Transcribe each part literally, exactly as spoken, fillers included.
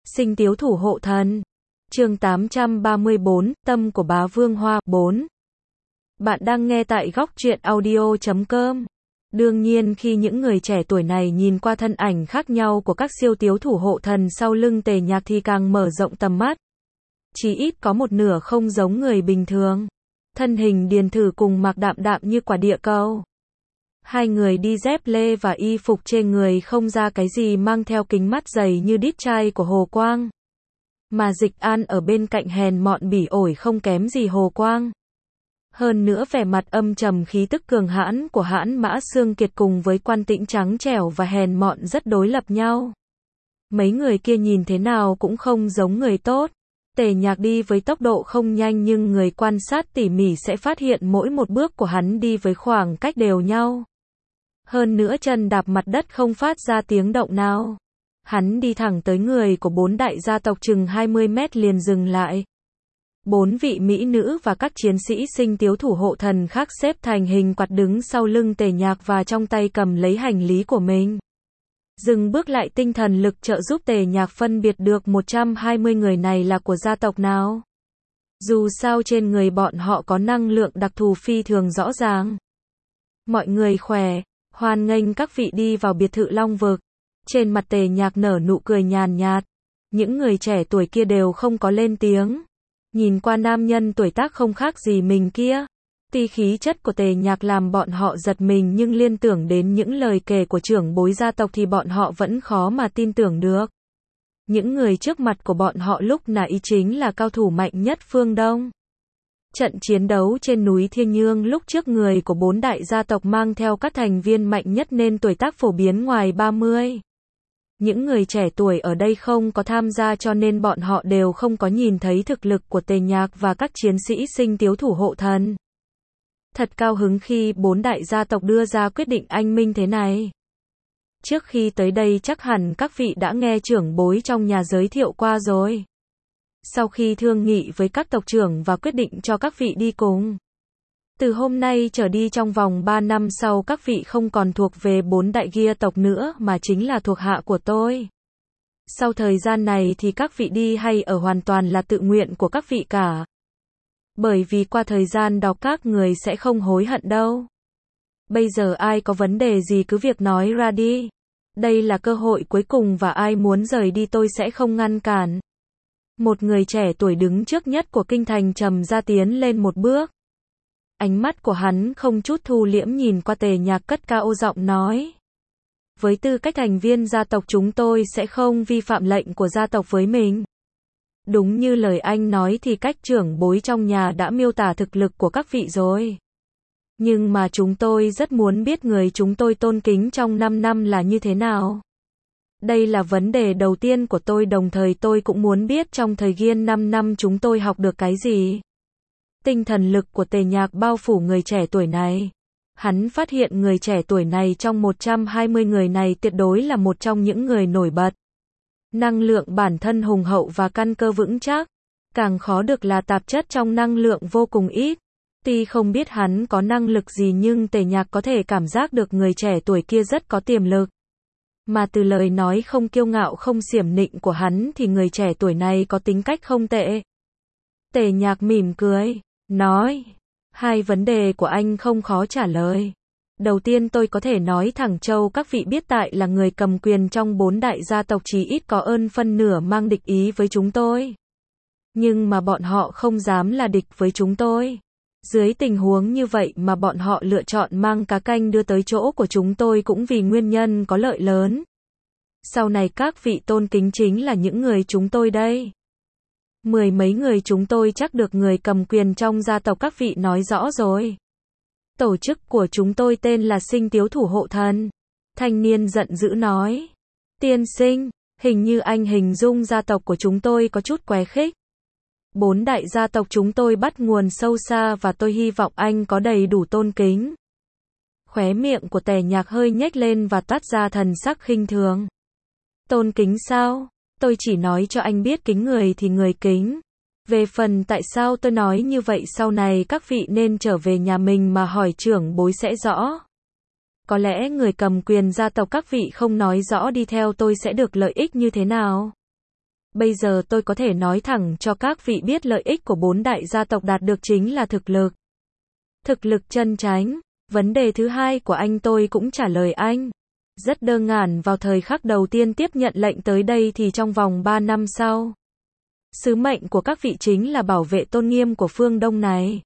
Sinh Tiếu Thủ Hộ Thần. Chương tám trăm ba mươi bốn, Tâm của Bá Vương Hoa, bốn. Bạn đang nghe tại góc truyện audio chấm com. Đương nhiên khi những người trẻ tuổi này nhìn qua thân ảnh khác nhau của các siêu tiếu thủ hộ thần sau lưng Tề Nhạc thì càng mở rộng tầm mắt. Chỉ ít có một nửa không giống người bình thường. Thân hình điền thử cùng mặc đạm đạm như quả địa cầu. Hai người đi dép lê và y phục trên người không ra cái gì, mang theo kính mắt dày như đít chai của Hồ Quang. Mà Dịch An ở bên cạnh hèn mọn bỉ ổi không kém gì Hồ Quang. Hơn nữa vẻ mặt âm trầm khí tức cường hãn của hãn Mã Xương Kiệt cùng với Quan Tĩnh trắng trẻo và hèn mọn rất đối lập nhau. Mấy người kia nhìn thế nào cũng không giống người tốt. Tề Nhạc đi với tốc độ không nhanh nhưng người quan sát tỉ mỉ sẽ phát hiện mỗi một bước của hắn đi với khoảng cách đều nhau. Hơn nữa chân đạp mặt đất không phát ra tiếng động nào. Hắn đi thẳng tới người của bốn đại gia tộc chừng hai mươi mét liền dừng lại. Bốn vị mỹ nữ và các chiến sĩ sinh tiếu thủ hộ thần khác xếp thành hình quạt đứng sau lưng Tề Nhạc và trong tay cầm lấy hành lý của mình. Dừng bước lại, tinh thần lực trợ giúp Tề Nhạc phân biệt được một trăm hai mươi người này là của gia tộc nào. Dù sao trên người bọn họ có năng lượng đặc thù phi thường rõ ràng. Mọi người khỏe, hoan nghênh các vị đi vào biệt thự Long Vực. Trên mặt Tề Nhạc nở nụ cười nhàn nhạt. Những người trẻ tuổi kia đều không có lên tiếng. Nhìn qua nam nhân tuổi tác không khác gì mình kia. Tuy khí chất của Tề Nhạc làm bọn họ giật mình nhưng liên tưởng đến những lời kể của trưởng bối gia tộc thì bọn họ vẫn khó mà tin tưởng được. Những người trước mặt của bọn họ lúc nãy chính là cao thủ mạnh nhất phương Đông. Trận chiến đấu trên núi Thiên Nhương lúc trước người của bốn đại gia tộc mang theo các thành viên mạnh nhất nên tuổi tác phổ biến ngoài ba mươi. Những người trẻ tuổi ở đây không có tham gia cho nên bọn họ đều không có nhìn thấy thực lực của Tề Nhạc và các chiến sĩ sinh tiếu thủ hộ thần. Thật cao hứng khi bốn đại gia tộc đưa ra quyết định anh minh thế này. Trước khi tới đây chắc hẳn các vị đã nghe trưởng bối trong nhà giới thiệu qua rồi. Sau khi thương nghị với các tộc trưởng và quyết định cho các vị đi cùng. Từ hôm nay trở đi trong vòng ba năm sau các vị không còn thuộc về bốn đại gia tộc nữa mà chính là thuộc hạ của tôi. Sau thời gian này thì các vị đi hay ở hoàn toàn là tự nguyện của các vị cả. Bởi vì qua thời gian đó các người sẽ không hối hận đâu. Bây giờ ai có vấn đề gì cứ việc nói ra đi. Đây là cơ hội cuối cùng và ai muốn rời đi tôi sẽ không ngăn cản. Một người trẻ tuổi đứng trước nhất của kinh thành trầm ra tiến lên một bước. Ánh mắt của hắn không chút thu liễm nhìn qua Tề Nhạc cất cao giọng nói. Với tư cách thành viên gia tộc chúng tôi sẽ không vi phạm lệnh của gia tộc với mình. Đúng như lời anh nói thì cách trưởng bối trong nhà đã miêu tả thực lực của các vị rồi. Nhưng mà chúng tôi rất muốn biết người chúng tôi tôn kính trong năm năm là như thế nào. Đây là vấn đề đầu tiên của tôi, đồng thời tôi cũng muốn biết trong thời gian năm năm chúng tôi học được cái gì. Tinh thần lực của Tề Nhạc bao phủ người trẻ tuổi này. Hắn phát hiện người trẻ tuổi này trong một trăm hai mươi người này tuyệt đối là một trong những người nổi bật. Năng lượng bản thân hùng hậu và căn cơ vững chắc. Càng khó được là tạp chất trong năng lượng vô cùng ít. Tuy không biết hắn có năng lực gì nhưng Tề Nhạc có thể cảm giác được người trẻ tuổi kia rất có tiềm lực. Mà từ lời nói không kiêu ngạo không xiểm nịnh của hắn thì người trẻ tuổi này có tính cách không tệ. Tề Nhạc mỉm cười, nói, hai vấn đề của anh không khó trả lời. Đầu tiên tôi có thể nói thẳng châu các vị biết tại là người cầm quyền trong bốn đại gia tộc chí ít có ơn phân nửa mang địch ý với chúng tôi. Nhưng mà bọn họ không dám là địch với chúng tôi. Dưới tình huống như vậy mà bọn họ lựa chọn mang cá canh đưa tới chỗ của chúng tôi cũng vì nguyên nhân có lợi lớn. Sau này các vị tôn kính chính là những người chúng tôi đây. Mười mấy người chúng tôi chắc được người cầm quyền trong gia tộc các vị nói rõ rồi. Tổ chức của chúng tôi tên là Sinh Tiếu Thủ Hộ Thần. Thanh niên giận dữ nói. Tiên sinh, hình như anh hình dung gia tộc của chúng tôi có chút quá khích. Bốn đại gia tộc chúng tôi bắt nguồn sâu xa và tôi hy vọng anh có đầy đủ tôn kính. Khóe miệng của Tề Nhạc hơi nhếch lên và toát ra thần sắc khinh thường. Tôn kính sao? Tôi chỉ nói cho anh biết kính người thì người kính. Về phần tại sao tôi nói như vậy sau này các vị nên trở về nhà mình mà hỏi trưởng bối sẽ rõ. Có lẽ người cầm quyền gia tộc các vị không nói rõ đi theo tôi sẽ được lợi ích như thế nào. Bây giờ tôi có thể nói thẳng cho các vị biết lợi ích của bốn đại gia tộc đạt được chính là thực lực. Thực lực chân chánh. Vấn đề thứ hai của anh tôi cũng trả lời anh. Rất đơn giản, vào thời khắc đầu tiên tiếp nhận lệnh tới đây thì trong vòng ba năm sau. Sứ mệnh của các vị chính là bảo vệ tôn nghiêm của phương Đông này.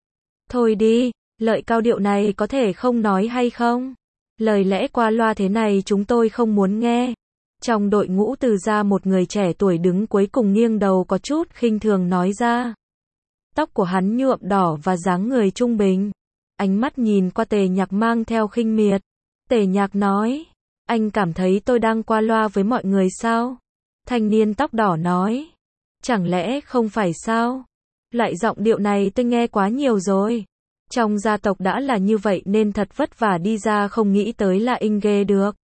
Thôi đi, lợi cao điệu này có thể không nói hay không? Lời lẽ qua loa thế này chúng tôi không muốn nghe. Trong đội ngũ Từ gia một người trẻ tuổi đứng cuối cùng nghiêng đầu có chút khinh thường nói ra. Tóc của hắn nhuộm đỏ và dáng người trung bình. Ánh mắt nhìn qua Tề Nhạc mang theo khinh miệt. Tề Nhạc nói, anh cảm thấy tôi đang qua loa với mọi người sao? Thanh niên tóc đỏ nói, chẳng lẽ không phải sao? Loại giọng điệu này tôi nghe quá nhiều rồi. Trong gia tộc đã là như vậy nên thật vất vả đi ra không nghĩ tới là anh ghê được.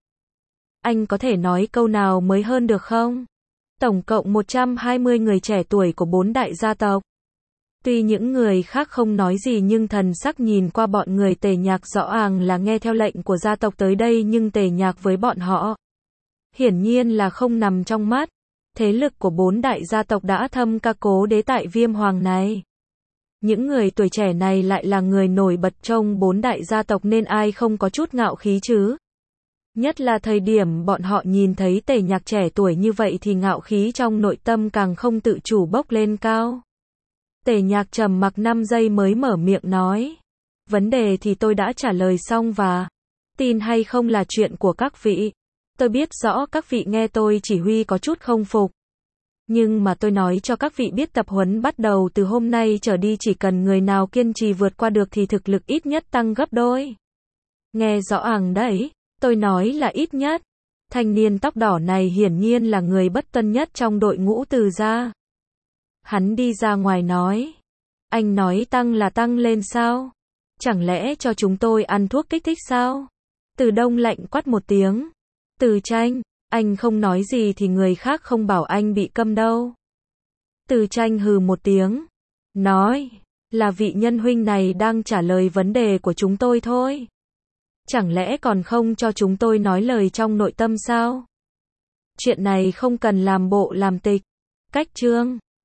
Anh có thể nói câu nào mới hơn được không? Tổng cộng một trăm hai mươi người trẻ tuổi của bốn đại gia tộc. Tuy những người khác không nói gì nhưng thần sắc nhìn qua bọn người Tề Nhạc rõ ràng là nghe theo lệnh của gia tộc tới đây, nhưng Tề Nhạc với bọn họ hiển nhiên là không nằm trong mắt. Thế lực của bốn đại gia tộc đã thâm ca cố đế tại Viêm Hoàng này. Những người tuổi trẻ này lại là người nổi bật trong bốn đại gia tộc nên ai không có chút ngạo khí chứ? Nhất là thời điểm bọn họ nhìn thấy Tề Nhạc trẻ tuổi như vậy thì ngạo khí trong nội tâm càng không tự chủ bốc lên cao. Tề Nhạc trầm mặc năm giây mới mở miệng nói. Vấn đề thì tôi đã trả lời xong và tin hay không là chuyện của các vị. Tôi biết rõ các vị nghe tôi chỉ huy có chút không phục. Nhưng mà tôi nói cho các vị biết tập huấn bắt đầu từ hôm nay trở đi chỉ cần người nào kiên trì vượt qua được thì thực lực ít nhất tăng gấp đôi. Nghe rõ ràng đấy, tôi nói là ít nhất. Thanh niên tóc đỏ này hiển nhiên là người bất tuân nhất trong đội ngũ Từ gia. Hắn đi ra ngoài nói. Anh nói tăng là tăng lên sao? Chẳng lẽ cho chúng tôi ăn thuốc kích thích sao? Từ Đông lạnh quát một tiếng. Từ Tranh, anh không nói gì thì người khác không bảo anh bị câm đâu. Từ Tranh hừ một tiếng. Nói, là vị nhân huynh này đang trả lời vấn đề của chúng tôi thôi. Chẳng lẽ còn không cho chúng tôi nói lời trong nội tâm sao? Chuyện này không cần làm bộ làm tịch. Cách chương